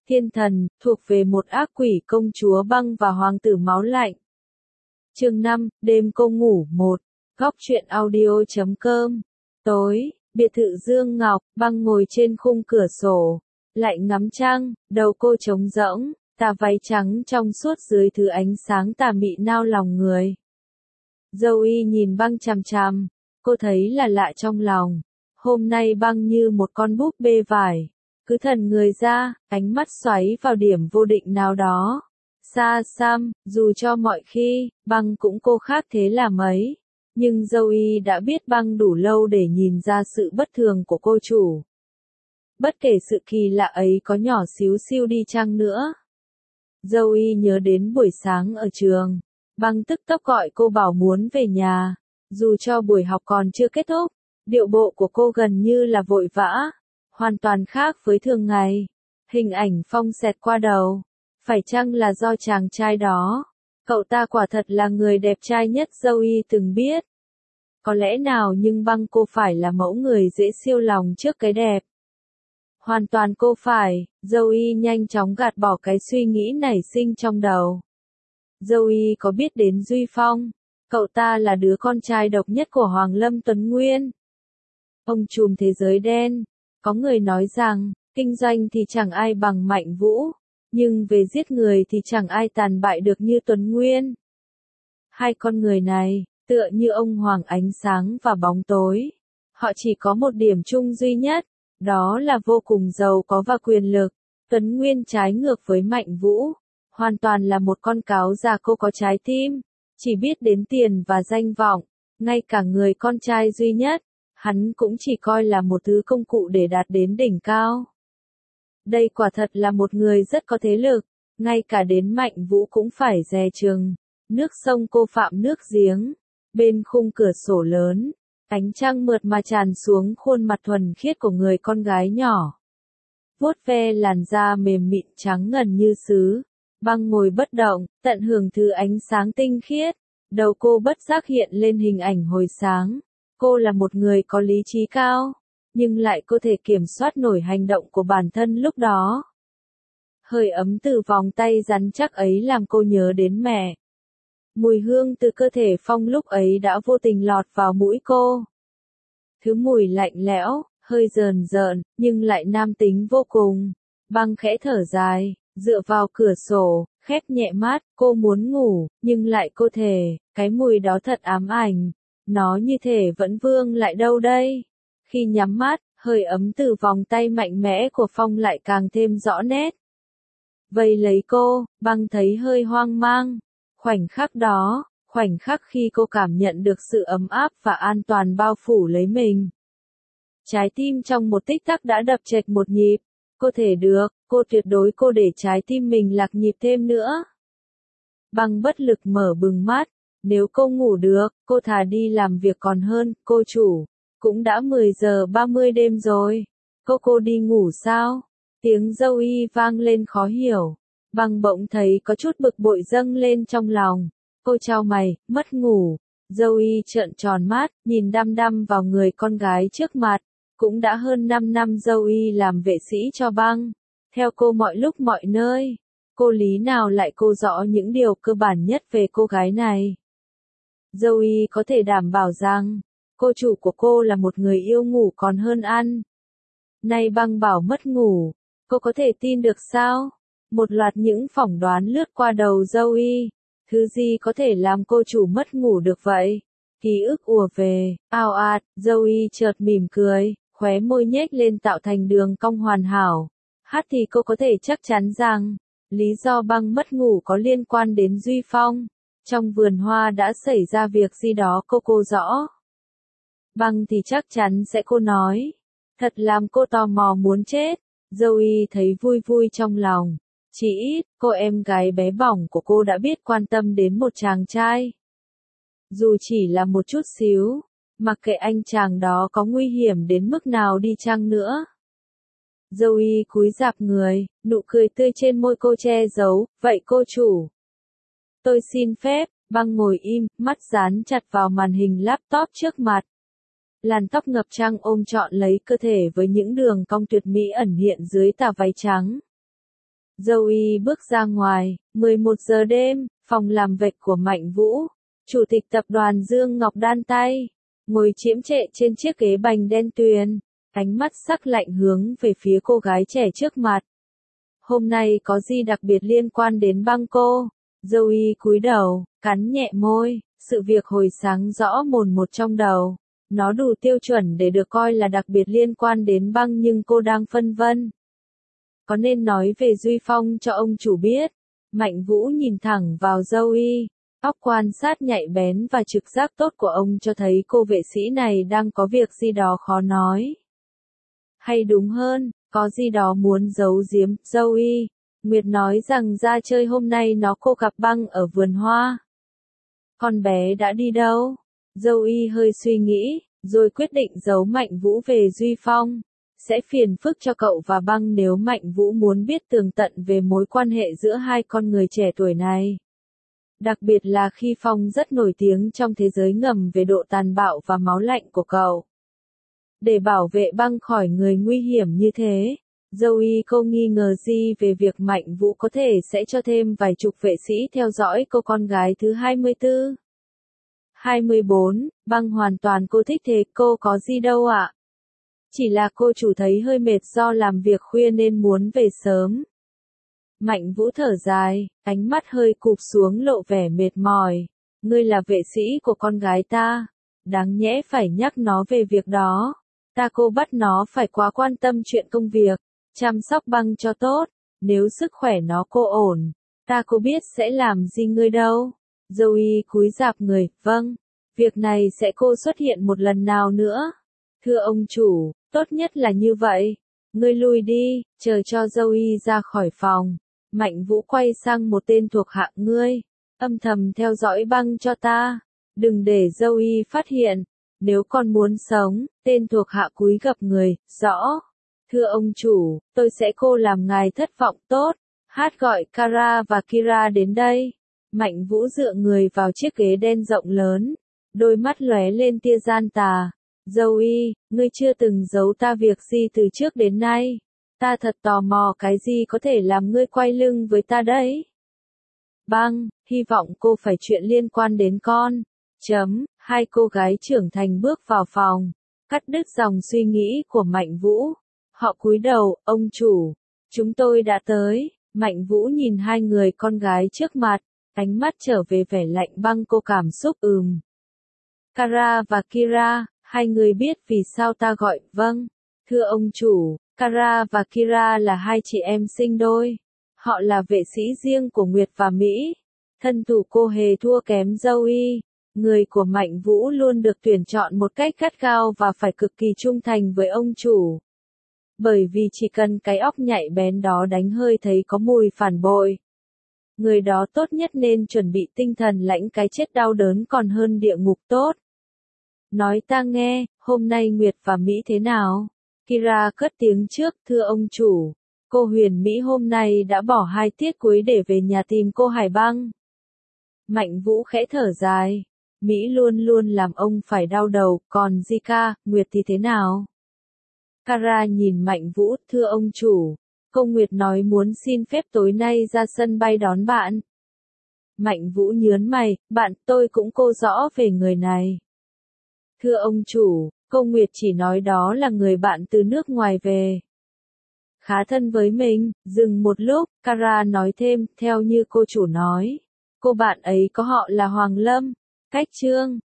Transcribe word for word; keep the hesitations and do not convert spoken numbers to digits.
Thiên thần, thuộc về một ác quỷ công chúa băng và hoàng tử máu lạnh. Chương năm, đêm cô ngủ một. Góc truyện audio chấm com. Tối, biệt thự Dương Ngọc, băng ngồi trên khung cửa sổ, lại ngắm trăng, đầu cô trống rỗng, tà váy trắng trong suốt dưới thứ ánh sáng tà mị nao lòng người. Zoe nhìn băng chằm chằm, cô thấy là lạ trong lòng. Hôm nay băng như một con búp bê vải, cứ thần người ra, ánh mắt xoáy vào điểm vô định nào đó. Xa xăm, dù cho mọi khi, băng cũng cô khác thế là mấy. Nhưng Zoe đã biết băng đủ lâu để nhìn ra sự bất thường của cô chủ. Bất kể sự kỳ lạ ấy có nhỏ xíu xiu đi chăng nữa. Zoe nhớ đến buổi sáng ở trường, băng tức tốc gọi cô bảo muốn về nhà. Dù cho buổi học còn chưa kết thúc, điệu bộ của cô gần như là vội vã, hoàn toàn khác với thường ngày. Hình ảnh Phong xẹt qua đầu. Phải chăng là do chàng trai đó? Cậu ta quả thật là người đẹp trai nhất Zoe từng biết. Có lẽ nào nhưng băng cô phải là mẫu người dễ siêu lòng trước cái đẹp. Hoàn toàn cô phải, Zoe nhanh chóng gạt bỏ cái suy nghĩ nảy sinh trong đầu. Zoe có biết đến Duy Phong, cậu ta là đứa con trai độc nhất của Hoàng Lâm Tuấn Nguyên. Ông trùm thế giới đen, có người nói rằng, kinh doanh thì chẳng ai bằng Mạnh Vũ, nhưng về giết người thì chẳng ai tàn bại được như Tuấn Nguyên. Hai con người này, tựa như ông hoàng ánh sáng và bóng tối. Họ chỉ có một điểm chung duy nhất, đó là vô cùng giàu có và quyền lực. Tuấn Nguyên trái ngược với Mạnh Vũ, hoàn toàn là một con cáo già cô có trái tim, chỉ biết đến tiền và danh vọng. Ngay cả người con trai duy nhất, hắn cũng chỉ coi là một thứ công cụ để đạt đến đỉnh cao. Đây quả thật là một người rất có thế lực, ngay cả đến Mạnh Vũ cũng phải dè chừng. Nước sông cô phạm nước giếng, bên khung cửa sổ lớn, ánh trăng mượt mà tràn xuống khuôn mặt thuần khiết của người con gái nhỏ. Vuốt ve làn da mềm mịn trắng ngần như sứ, băng ngồi bất động, tận hưởng thứ ánh sáng tinh khiết. Đầu cô bất giác hiện lên hình ảnh hồi sáng. Cô là một người có lý trí cao, nhưng lại có thể kiểm soát nổi hành động của bản thân lúc đó. Hơi ấm từ vòng tay rắn chắc ấy làm cô nhớ đến mẹ. Mùi hương từ cơ thể Phong lúc ấy đã vô tình lọt vào mũi cô. Thứ mùi lạnh lẽo, hơi rờn rợn, nhưng lại nam tính vô cùng. Băng khẽ thở dài, dựa vào cửa sổ, khép nhẹ mắt, cô muốn ngủ, nhưng lại cô thề, cái mùi đó thật ám ảnh. Nó như thể vẫn vương lại đâu đây. Khi nhắm mắt, hơi ấm từ vòng tay mạnh mẽ của Phong lại càng thêm rõ nét. Vây lấy cô, băng thấy hơi hoang mang. Khoảnh khắc đó, khoảnh khắc khi cô cảm nhận được sự ấm áp và an toàn bao phủ lấy mình. Trái tim trong một tích tắc đã đập chệch một nhịp. Cô thể được, cô tuyệt đối cô để trái tim mình lạc nhịp thêm nữa. Băng bất lực mở bừng mắt. Nếu cô ngủ được, cô thà đi làm việc còn hơn. Cô chủ, cũng đã mười giờ ba mươi đêm rồi. Cô cô đi ngủ sao? Tiếng Zoe vang lên khó hiểu. Băng bỗng thấy có chút bực bội dâng lên trong lòng. Cô chau mày, mất ngủ. Zoe trợn tròn mắt, nhìn đăm đăm vào người con gái trước mặt. Cũng đã hơn năm năm Zoe làm vệ sĩ cho băng. Theo cô mọi lúc mọi nơi. Cô lý nào lại cô rõ những điều cơ bản nhất về cô gái này. Zoe có thể đảm bảo rằng, cô chủ của cô là một người yêu ngủ còn hơn ăn. Nay băng bảo mất ngủ, cô có thể tin được sao? Một loạt những phỏng đoán lướt qua đầu Zoe. Thứ gì có thể làm cô chủ mất ngủ được vậy? Ký ức ùa về, ao ạt, Zoe chợt mỉm cười, khóe môi nhếch lên tạo thành đường cong hoàn hảo. Hát thì cô có thể chắc chắn rằng, lý do băng mất ngủ có liên quan đến Duy Phong. Trong vườn hoa đã xảy ra việc gì đó cô cô rõ. Băng thì chắc chắn sẽ cô nói. Thật làm cô tò mò muốn chết. Zoe thấy vui vui trong lòng. Chỉ ít, cô em gái bé bỏng của cô đã biết quan tâm đến một chàng trai. Dù chỉ là một chút xíu, mặc kệ anh chàng đó có nguy hiểm đến mức nào đi chăng nữa. Zoe cúi rạp người, nụ cười tươi trên môi cô che giấu, vậy cô chủ. Tôi xin phép, băng ngồi im, mắt dán chặt vào màn hình laptop trước mặt. Làn tóc ngập trăng ôm trọn lấy cơ thể với những đường cong tuyệt mỹ ẩn hiện dưới tà váy trắng. Dâu Y bước ra ngoài, mười một giờ đêm, phòng làm việc của Mạnh Vũ. Chủ tịch tập đoàn Dương Ngọc đan tay, ngồi chiếm trệ trên chiếc ghế bành đen tuyền, ánh mắt sắc lạnh hướng về phía cô gái trẻ trước mặt. Hôm nay có gì đặc biệt liên quan đến băng cô? Dâu Y cúi đầu, cắn nhẹ môi, sự việc hồi sáng rõ mồn một trong đầu. Nó đủ tiêu chuẩn để được coi là đặc biệt liên quan đến băng nhưng cô đang phân vân. Có nên nói về Duy Phong cho ông chủ biết? Mạnh Vũ nhìn thẳng vào Dâu Y. Óc quan sát nhạy bén và trực giác tốt của ông cho thấy cô vệ sĩ này đang có việc gì đó khó nói. Hay đúng hơn, có gì đó muốn giấu giếm. Dâu Y. Nguyệt nói rằng ra chơi hôm nay nó cô gặp băng ở vườn hoa. Con bé đã đi đâu? Dâu Y hơi suy nghĩ, rồi quyết định giấu Mạnh Vũ về Duy Phong. Sẽ phiền phức cho cậu và băng nếu Mạnh Vũ muốn biết tường tận về mối quan hệ giữa hai con người trẻ tuổi này. Đặc biệt là khi Phong rất nổi tiếng trong thế giới ngầm về độ tàn bạo và máu lạnh của cậu. Để bảo vệ băng khỏi người nguy hiểm như thế, Dâu Y cô nghi ngờ gì về việc Mạnh Vũ có thể sẽ cho thêm vài chục vệ sĩ theo dõi cô con gái thứ hai mươi tư. hai mươi bốn, băng hoàn toàn cô thích thế, cô có gì đâu ạ? Chỉ là cô chủ thấy hơi mệt do làm việc khuya nên muốn về sớm. Mạnh Vũ thở dài, ánh mắt hơi cụp xuống lộ vẻ mệt mỏi. Ngươi là vệ sĩ của con gái ta. Đáng nhẽ phải nhắc nó về việc đó. Ta cô bắt nó phải quá quan tâm chuyện công việc. Chăm sóc băng cho tốt. Nếu sức khỏe nó cô ổn. Ta cô biết sẽ làm gì ngươi đâu. Dâu Y cúi rạp người, vâng. Việc này sẽ cô xuất hiện một lần nào nữa. Thưa ông chủ, tốt nhất là như vậy. Ngươi lui đi, chờ cho Dâu Y ra khỏi phòng. Mạnh Vũ quay sang một tên thuộc hạ, ngươi, âm thầm theo dõi băng cho ta. Đừng để Dâu Y phát hiện. Nếu con muốn sống, tên thuộc hạ cúi gập người, rõ. Thưa ông chủ, tôi sẽ cô làm ngài thất vọng tốt. Hát gọi Kara và Kira đến đây. Mạnh Vũ dựa người vào chiếc ghế đen rộng lớn. Đôi mắt lóe lên tia gian tà. Dâu Y, ngươi chưa từng giấu ta việc gì từ trước đến nay. Ta thật tò mò cái gì có thể làm ngươi quay lưng với ta đấy. Băng, hy vọng cô phải chuyện liên quan đến con. Chấm, hai cô gái trưởng thành bước vào phòng. Cắt đứt dòng suy nghĩ của Mạnh Vũ. Họ cúi đầu, ông chủ. Chúng tôi đã tới. Mạnh Vũ nhìn hai người con gái trước mặt. Ánh mắt trở về vẻ lạnh băng cô cảm xúc ừm. Kara và Kira, hai người biết vì sao ta gọi, vâng. Thưa ông chủ, Kara và Kira là hai chị em sinh đôi. Họ là vệ sĩ riêng của Nguyệt và Mỹ. Thân thủ cô hề thua kém Dâu Y. Người của Mạnh Vũ luôn được tuyển chọn một cách gắt gao và phải cực kỳ trung thành với ông chủ. Bởi vì chỉ cần cái óc nhạy bén đó đánh hơi thấy có mùi phản bội. Người đó tốt nhất nên chuẩn bị tinh thần lãnh cái chết đau đớn còn hơn địa ngục tốt. Nói ta nghe, hôm nay Nguyệt và Mỹ thế nào? Kira cất tiếng trước, thưa ông chủ. Cô Huyền Mỹ hôm nay đã bỏ hai tiết cuối để về nhà tìm cô Hải Băng. Mạnh Vũ khẽ thở dài. Mỹ luôn luôn làm ông phải đau đầu, còn Zika, Nguyệt thì thế nào? Kara nhìn Mạnh Vũ, thưa ông chủ. Cô Nguyệt nói muốn xin phép tối nay ra sân bay đón bạn. Mạnh Vũ nhớn mày, bạn tôi cũng cô rõ về người này. Thưa ông chủ, cô Nguyệt chỉ nói đó là người bạn từ nước ngoài về. Khá thân với mình, dừng một lúc, Kara nói thêm, theo như cô chủ nói. Cô bạn ấy có họ là Hoàng Lâm, Cách Trương,